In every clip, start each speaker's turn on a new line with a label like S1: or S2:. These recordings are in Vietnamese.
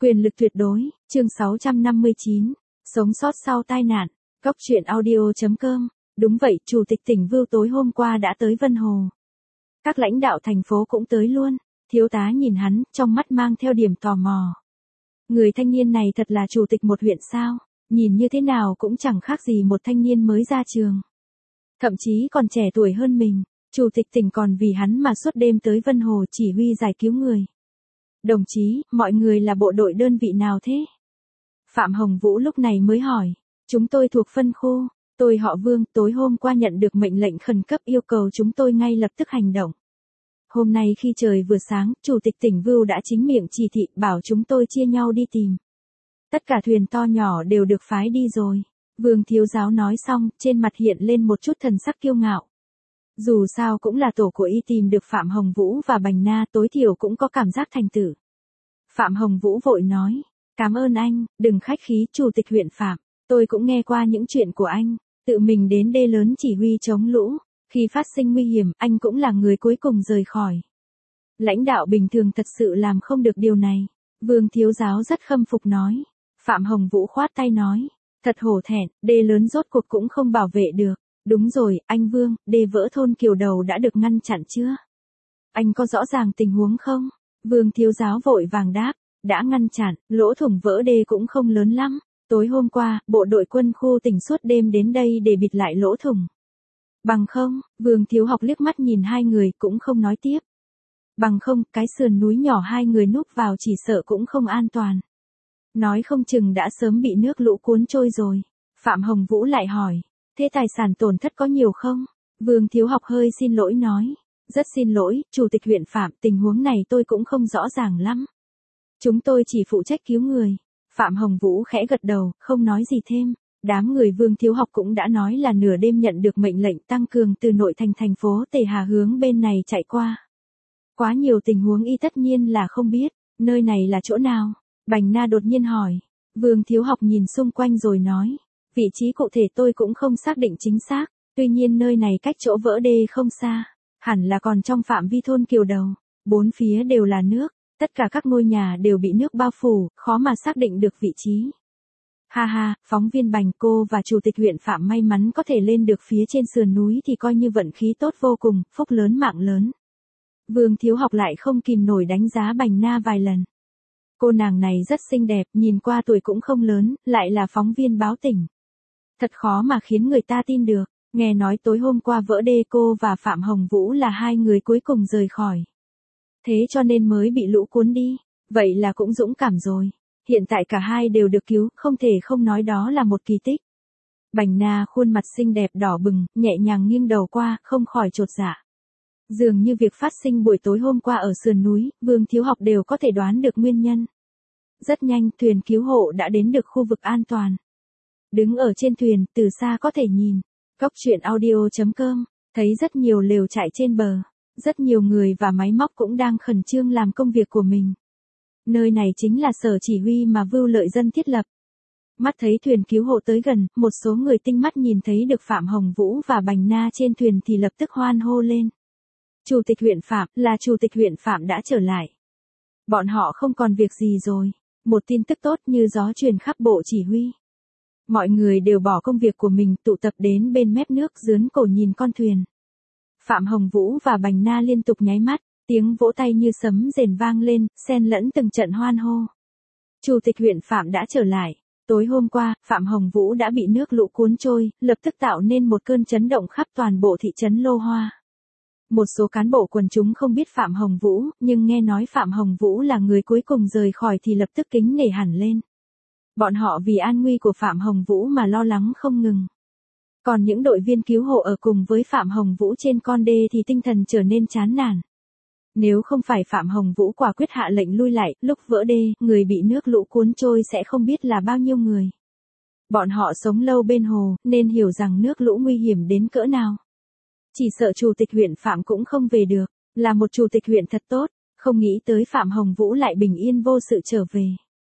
S1: Quyền lực tuyệt đối, chương 659, sống sót sau tai nạn, Cóc truyện audio.com. Đúng vậy, Chủ tịch tỉnh Vưu tối hôm qua đã tới Vân Hồ. Các lãnh đạo thành phố cũng tới luôn, thiếu tá nhìn hắn, trong mắt mang theo điểm tò mò. Người thanh niên này thật là chủ tịch một huyện sao, nhìn như thế nào cũng chẳng khác gì một thanh niên mới ra trường. Thậm chí còn trẻ tuổi hơn mình, Chủ tịch tỉnh còn vì hắn mà suốt đêm tới Vân Hồ chỉ huy giải cứu người. Đồng chí, mọi người là bộ đội đơn vị nào thế? Phạm Hồng Vũ lúc này mới hỏi. Chúng tôi thuộc phân khu, tôi họ Vương, tối hôm qua nhận được mệnh lệnh khẩn cấp yêu cầu chúng tôi ngay lập tức hành động. Hôm nay khi trời vừa sáng, Chủ tịch tỉnh Vưu đã chính miệng chỉ thị bảo chúng tôi chia nhau đi tìm. Tất cả thuyền to nhỏ đều được phái đi rồi. Vương thiếu giáo nói xong, trên mặt hiện lên một chút thần sắc kiêu ngạo. Dù sao cũng là tổ của y tìm được Phạm Hồng Vũ và Bành Na, tối thiểu cũng có cảm giác thành tựu. Phạm Hồng Vũ vội nói, cảm ơn anh, đừng khách khí. Chủ tịch huyện Phạm, tôi cũng nghe qua những chuyện của anh, tự mình đến đê lớn chỉ huy chống lũ, khi phát sinh nguy hiểm, anh cũng là người cuối cùng rời khỏi. Lãnh đạo bình thường thật sự làm không được điều này. Vương thiếu giáo rất khâm phục nói. Phạm Hồng Vũ khoát tay nói, thật hổ thẹn, đê lớn rốt cuộc cũng không bảo vệ được. Đúng rồi, anh Vương, đê vỡ thôn Kiều Đầu đã được ngăn chặn chưa? Anh có rõ ràng tình huống không? Vương thiếu giáo vội vàng đáp, đã ngăn chặn, lỗ thủng vỡ đê cũng không lớn lắm. Tối hôm qua, bộ đội quân khu tỉnh suốt đêm đến đây để bịt lại lỗ thủng. Bằng không, Vương thiếu học liếc mắt nhìn hai người cũng không nói tiếp. Bằng không, cái sườn núi nhỏ hai người núp vào chỉ sợ cũng không an toàn. Nói không chừng đã sớm bị nước lũ cuốn trôi rồi. Phạm Hồng Vũ lại hỏi. Thế tài sản tổn thất có nhiều không? Vương thiếu học hơi xin lỗi nói. Rất xin lỗi, Chủ tịch huyện Phạm, tình huống này tôi cũng không rõ ràng lắm. Chúng tôi chỉ phụ trách cứu người. Phạm Hồng Vũ khẽ gật đầu, không nói gì thêm. Đám người Vương thiếu học cũng đã nói là nửa đêm nhận được mệnh lệnh tăng cường từ nội thành thành phố Tề Hà hướng bên này chạy qua. Quá nhiều tình huống y tất nhiên là không biết, nơi này là chỗ nào? Bành Na đột nhiên hỏi. Vương thiếu học nhìn xung quanh rồi nói. Vị trí cụ thể tôi cũng không xác định chính xác, tuy nhiên nơi này cách chỗ vỡ đê không xa, hẳn là còn trong phạm vi thôn Kiều Đầu, bốn phía đều là nước, tất cả các ngôi nhà đều bị nước bao phủ, khó mà xác định được vị trí. Ha ha, phóng viên Bành, cô và Chủ tịch huyện Phạm may mắn có thể lên được phía trên sườn núi thì coi như vận khí tốt vô cùng, phúc lớn mạng lớn. Vương thiếu học lại không kìm nổi đánh giá Bành Na vài lần. Cô nàng này rất xinh đẹp, nhìn qua tuổi cũng không lớn, lại là phóng viên báo tỉnh. Thật khó mà khiến người ta tin được, nghe nói tối hôm qua vỡ đê cô và Phạm Hồng Vũ là hai người cuối cùng rời khỏi. Thế cho nên mới bị lũ cuốn đi, vậy là cũng dũng cảm rồi. Hiện tại cả hai đều được cứu, không thể không nói đó là một kỳ tích. Bành Na khuôn mặt xinh đẹp đỏ bừng, nhẹ nhàng nghiêng đầu qua, không khỏi chột dạ. Dường như việc phát sinh buổi tối hôm qua ở sườn núi, Vương thiếu học đều có thể đoán được nguyên nhân. Rất nhanh, thuyền cứu hộ đã đến được khu vực an toàn. Đứng ở trên thuyền, từ xa có thể nhìn. Cóc truyện audio.com, thấy rất nhiều lều trại trên bờ. Rất nhiều người và máy móc cũng đang khẩn trương làm công việc của mình. Nơi này chính là sở chỉ huy mà Vưu Lợi Dân thiết lập. Mắt thấy thuyền cứu hộ tới gần, một số người tinh mắt nhìn thấy được Phạm Hồng Vũ và Bành Na trên thuyền thì lập tức hoan hô lên. Chủ tịch huyện Phạm, là Chủ tịch huyện Phạm đã trở lại. Bọn họ không còn việc gì rồi. Một tin tức tốt như gió truyền khắp bộ chỉ huy. Mọi người đều bỏ công việc của mình tụ tập đến bên mép nước dướn cổ nhìn con thuyền. Phạm Hồng Vũ và Bành Na liên tục nháy mắt, tiếng vỗ tay như sấm rền vang lên, xen lẫn từng trận hoan hô. Chủ tịch huyện Phạm đã trở lại. Tối hôm qua, Phạm Hồng Vũ đã bị nước lũ cuốn trôi, lập tức tạo nên một cơn chấn động khắp toàn bộ thị trấn Lô Hoa. Một số cán bộ quần chúng không biết Phạm Hồng Vũ, nhưng nghe nói Phạm Hồng Vũ là người cuối cùng rời khỏi thì lập tức kính nể hẳn lên. Bọn họ vì an nguy của Phạm Hồng Vũ mà lo lắng không ngừng. Còn những đội viên cứu hộ ở cùng với Phạm Hồng Vũ trên con đê thì tinh thần trở nên chán nản. Nếu không phải Phạm Hồng Vũ quả quyết hạ lệnh lui lại, lúc vỡ đê, người bị nước lũ cuốn trôi sẽ không biết là bao nhiêu người. Bọn họ sống lâu bên hồ, nên hiểu rằng nước lũ nguy hiểm đến cỡ nào. Chỉ sợ Chủ tịch huyện Phạm cũng không về được, là một Chủ tịch huyện thật tốt, không nghĩ tới Phạm Hồng Vũ lại bình yên vô sự trở về.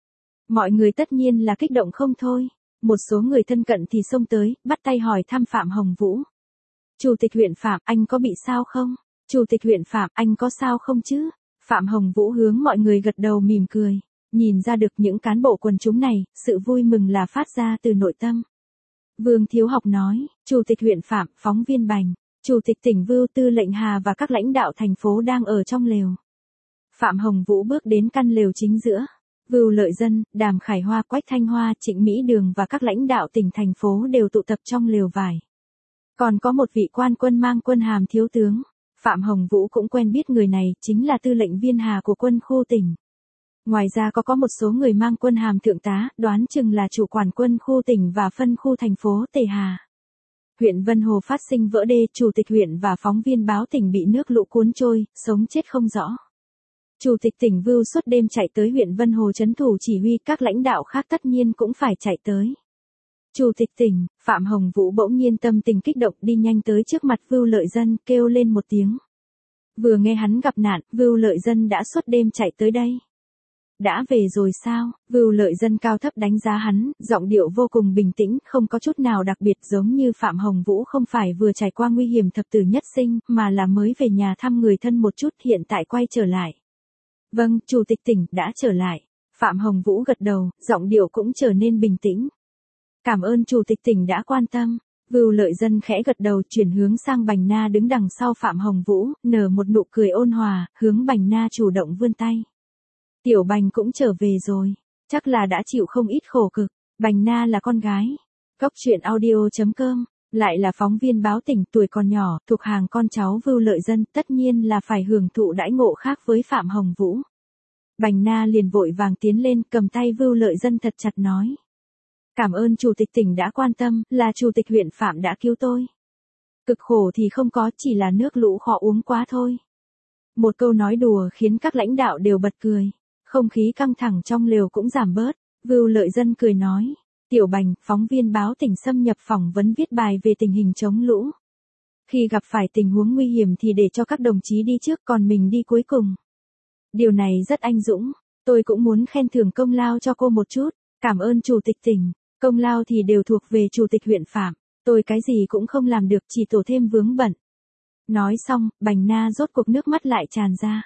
S1: Mọi người tất nhiên là kích động không thôi, một số người thân cận thì xông tới, bắt tay hỏi thăm Phạm Hồng Vũ. Chủ tịch huyện Phạm, anh có bị sao không? Chủ tịch huyện Phạm, anh có sao không chứ? Phạm Hồng Vũ hướng mọi người gật đầu mỉm cười. Nhìn ra được những cán bộ quần chúng này, sự vui mừng là phát ra từ nội tâm. Vương Thiếu Học nói, Chủ tịch huyện Phạm, phóng viên Bành, Chủ tịch tỉnh Vưu, Tư lệnh Hà và các lãnh đạo thành phố đang ở trong lều. Phạm Hồng Vũ bước đến căn lều chính giữa. Vưu Lợi Dân, Đàm Khải Hoa, Quách Thanh Hoa, Trịnh Mỹ Đường và các lãnh đạo tỉnh thành phố đều tụ tập trong lều vải. Còn có một vị quan quân mang quân hàm thiếu tướng. Phạm Hồng Vũ cũng quen biết người này, chính là tư lệnh viên Hà của quân khu tỉnh. Ngoài ra có một số người mang quân hàm thượng tá, đoán chừng là chủ quản quân khu tỉnh và phân khu thành phố Tề Hà. Huyện Vân Hồ phát sinh vỡ đê, chủ tịch huyện và phóng viên báo tỉnh bị nước lũ cuốn trôi, sống chết không rõ. Chủ tịch tỉnh Vưu suốt đêm chạy tới huyện Vân Hồ trấn thủ chỉ huy, các lãnh đạo khác tất nhiên cũng phải chạy tới. Chủ tịch tỉnh, Phạm Hồng Vũ bỗng nhiên tâm tình kích động đi nhanh tới trước mặt Vưu Lợi Dân, kêu lên một tiếng. Vừa nghe hắn gặp nạn, Vưu Lợi Dân đã suốt đêm chạy tới đây. Đã về rồi sao? Vưu Lợi Dân cao thấp đánh giá hắn, giọng điệu vô cùng bình tĩnh, không có chút nào đặc biệt, giống như Phạm Hồng Vũ không phải vừa trải qua nguy hiểm thập tử nhất sinh, mà là mới về nhà thăm người thân một chút, hiện tại quay trở lại. Vâng, Chủ tịch tỉnh, đã trở lại. Phạm Hồng Vũ gật đầu, giọng điệu cũng trở nên bình tĩnh. Cảm ơn Chủ tịch tỉnh đã quan tâm. Vưu Lợi Dân khẽ gật đầu, chuyển hướng sang Bành Na đứng đằng sau Phạm Hồng Vũ, nở một nụ cười ôn hòa, hướng Bành Na chủ động vươn tay. Tiểu Bành cũng trở về rồi, chắc là đã chịu không ít khổ cực. Bành Na là con gái. Cốc truyện audio.com, lại là phóng viên báo tỉnh, tuổi còn nhỏ, thuộc hàng con cháu Vưu Lợi Dân, tất nhiên là phải hưởng thụ đãi ngộ khác với Phạm Hồng Vũ. Bành Na liền vội vàng tiến lên, cầm tay Vưu Lợi Dân thật chặt nói. Cảm ơn Chủ tịch tỉnh đã quan tâm, là Chủ tịch huyện Phạm đã cứu tôi. Cực khổ thì không có, chỉ là nước lũ khó uống quá thôi. Một câu nói đùa khiến các lãnh đạo đều bật cười. Không khí căng thẳng trong lều cũng giảm bớt. Vưu Lợi Dân cười nói. Tiểu Bành, phóng viên báo tỉnh xâm nhập phỏng vấn viết bài về tình hình chống lũ. Khi gặp phải tình huống nguy hiểm thì để cho các đồng chí đi trước, còn mình đi cuối cùng. Điều này rất anh dũng. Tôi cũng muốn khen thưởng công lao cho cô một chút. Cảm ơn Chủ tịch tỉnh. Công lao thì đều thuộc về Chủ tịch huyện Phạm. Tôi cái gì cũng không làm được, chỉ tổ thêm vướng bận. Nói xong, Bành Na rốt cuộc nước mắt lại tràn ra.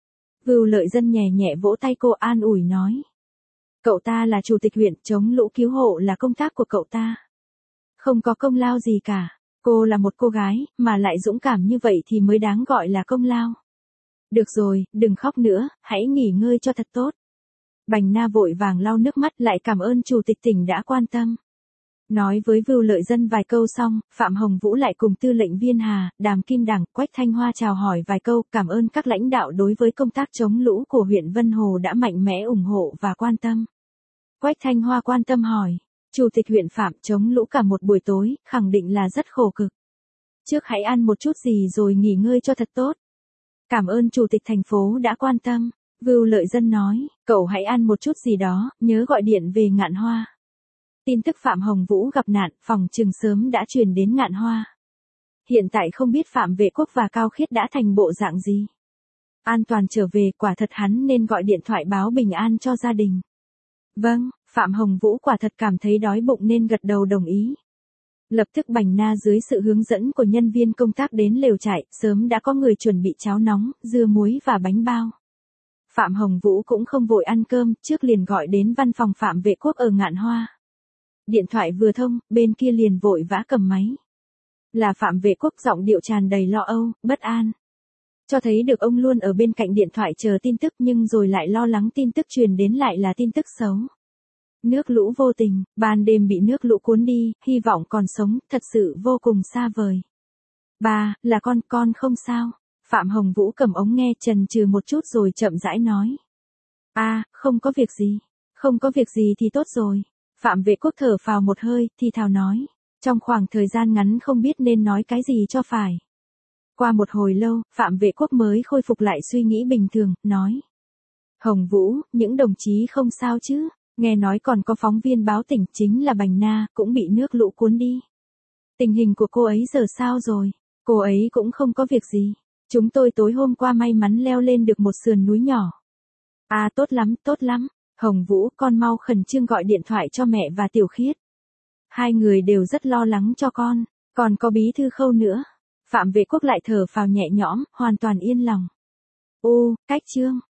S1: Vưu Lợi Dân nhẹ nhẹ vỗ tay cô, an ủi nói. Cậu ta là Chủ tịch huyện, chống lũ cứu hộ là công tác của cậu ta. Không có công lao gì cả. Cô là một cô gái, mà lại dũng cảm như vậy thì mới đáng gọi là công lao. Được rồi, đừng khóc nữa, hãy nghỉ ngơi cho thật tốt. Bành Na vội vàng lau nước mắt, lại cảm ơn Chủ tịch tỉnh đã quan tâm. Nói với Vưu Lợi Dân vài câu xong, Phạm Hồng Vũ lại cùng tư lệnh viên Hà, Đàm Kim Đằng, Quách Thanh Hoa chào hỏi vài câu, cảm ơn các lãnh đạo đối với công tác chống lũ của huyện Vân Hồ đã mạnh mẽ ủng hộ và quan tâm. Quách Thanh Hoa quan tâm hỏi, Chủ tịch huyện Phạm chống lũ cả một buổi tối, khẳng định là rất khổ cực. Trước hãy ăn một chút gì rồi nghỉ ngơi cho thật tốt. Cảm ơn Chủ tịch thành phố đã quan tâm. Vưu Lợi Dân nói, cậu hãy ăn một chút gì đó, nhớ gọi điện về Ngạn Hoa. Tin tức Phạm Hồng Vũ gặp nạn, phòng trừng sớm đã truyền đến Ngạn Hoa. Hiện tại không biết Phạm Vệ Quốc và Cao Khiết đã thành bộ dạng gì. An toàn trở về, quả thật hắn nên gọi điện thoại báo bình an cho gia đình. Vâng, Phạm Hồng Vũ quả thật cảm thấy đói bụng nên gật đầu đồng ý. Lập tức Bành Na dưới sự hướng dẫn của nhân viên công tác đến lều trại, sớm đã có người chuẩn bị cháo nóng, dưa muối và bánh bao. Phạm Hồng Vũ cũng không vội ăn cơm, trước liền gọi đến văn phòng Phạm Vệ Quốc ở Ngạn Hoa. Điện thoại vừa thông, bên kia liền vội vã cầm máy. Là Phạm Vệ Quốc, giọng điệu tràn đầy lo âu, bất an. Cho thấy được ông luôn ở bên cạnh điện thoại chờ tin tức, nhưng rồi lại lo lắng tin tức truyền đến lại là tin tức xấu. Nước lũ vô tình, ban đêm bị nước lũ cuốn đi, hy vọng còn sống, thật sự vô cùng xa vời. Bà, là con không sao. Phạm Hồng Vũ cầm ống nghe, chần chừ một chút rồi chậm rãi nói. Không có việc gì. Không có việc gì thì tốt rồi. Phạm Vệ Quốc thở phào một hơi, thì thào nói. Trong khoảng thời gian ngắn không biết nên nói cái gì cho phải. Qua một hồi lâu, Phạm Vệ Quốc mới khôi phục lại suy nghĩ bình thường, nói. Hồng Vũ, những đồng chí không sao chứ? Nghe nói còn có phóng viên báo tỉnh chính là Bành Na, cũng bị nước lũ cuốn đi. Tình hình của cô ấy giờ sao rồi? Cô ấy cũng không có việc gì. Chúng tôi tối hôm qua may mắn leo lên được một sườn núi nhỏ. Tốt lắm, tốt lắm. Hồng Vũ, con mau khẩn trương gọi điện thoại cho mẹ và Tiểu Khiết. Hai người đều rất lo lắng cho con. Còn có bí thư Khâu nữa. Phạm Vệ Quốc lại thở phào nhẹ nhõm, hoàn toàn yên lòng. Cách chương.